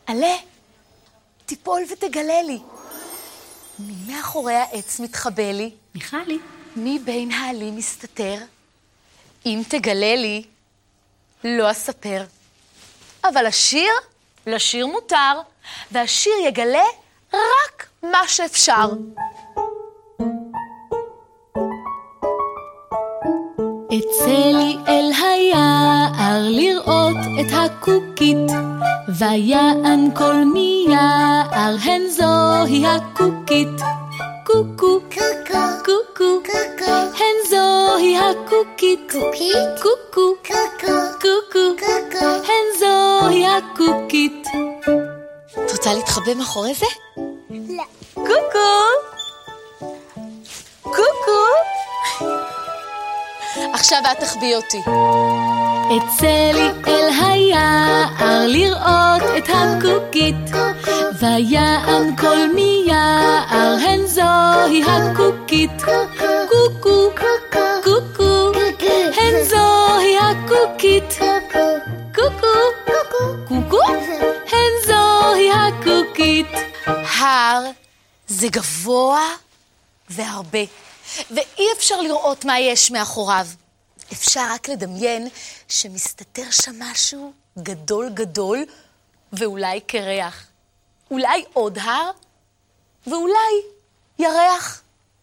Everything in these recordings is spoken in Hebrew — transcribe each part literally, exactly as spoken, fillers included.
עלה, תיפול ותגלה לי. מי מאחורי העץ מתחבא לי? מיכלי. מי בין העלים מסתתר? אם תגלה לי, לא אספר. אבל השיר, לשיר מותר, והשיר יגלה רק מה שאפשר. אצא לי אל היער לראות את הקוקית, ויען כל מיער, הן זוהי הקוקית. קוקו, קוקו, הן זוהי הקוקית. קוקו, קוקו, הן זוהי הקוקית. את רוצה להתחבא מאחורי זה? לא. קוקו! קוקו! עכשיו את תחביא אותי. אצא לי אל היער לראות את הקוקית, ויען כל מיער, הן זוהי הקוקית. קוקו, קוקו, הן זוהי הקוקית. קוקו, קוקו, הן זוהי הקוקית. הר זה גבוה והרבה, ואי אפשר לראות מה יש מאחוריו. אפשר רק לדמיין שמסתתר שם משהו גדול גדול, ואולי קרח. אולי עוד הר, ואולי ירח.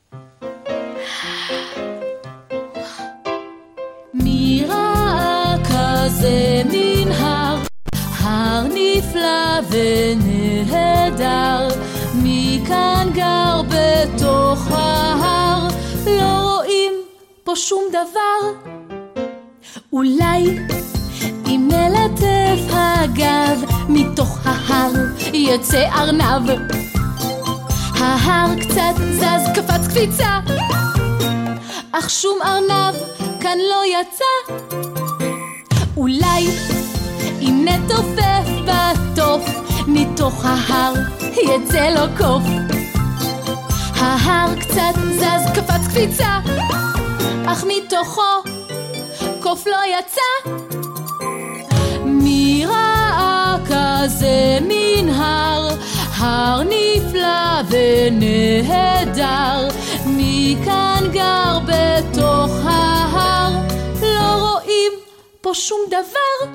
מי ראה כזה מן הר, הר נפלא ונהדר, מי כאן גר בתוך ההר, לא רואים פה שום דבר. אולי אם נלטף הגב, מתוך ההר יצא ארנב. ההר קצת זז, קפץ קפיצה, אך שום ארנב כאן לא יצא. אולי אם נתופף בתוף, מתוך ההר יצא לו קוף. ההר קצת זז, קפץ קפיצה, אך מתוכו קוף לא יצא. מי ראה כזה מן הר, הר נפלא ונהדר, מי כאן גר בתוך ההר, לא רואים פה שום דבר.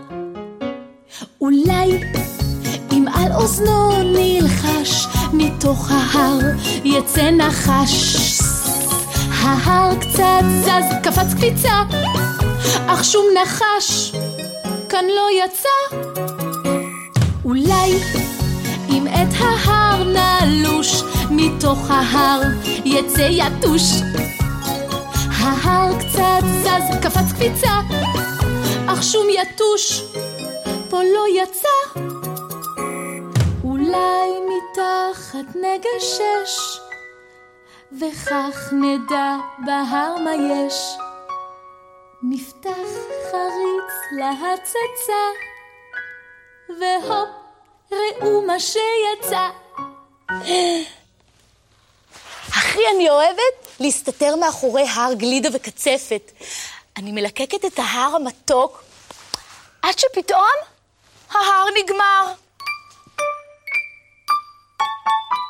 אולי אם על אוזנו נלחש, מתוך ההר יצא נחש. ההר קצת זז, קפץ קפיצה, אך שום נחש כאן לא יצא. אולי אם את ההר נלוש, מתוך ההר יצא יתוש. ההר קצת זז, קפץ קפיצה, אך שום יתוש פה לא יצא. אולי מתחת נגשש, וכך נדע בהר מה יש. מפתח חריץ להצצה, והופ, ראו מה שיצא. הכי אני אוהבת להסתתר מאחורי הר גלידה וקצפת. אני מלקקת את ההר המתוק, עד שפתאום ההר נגמר.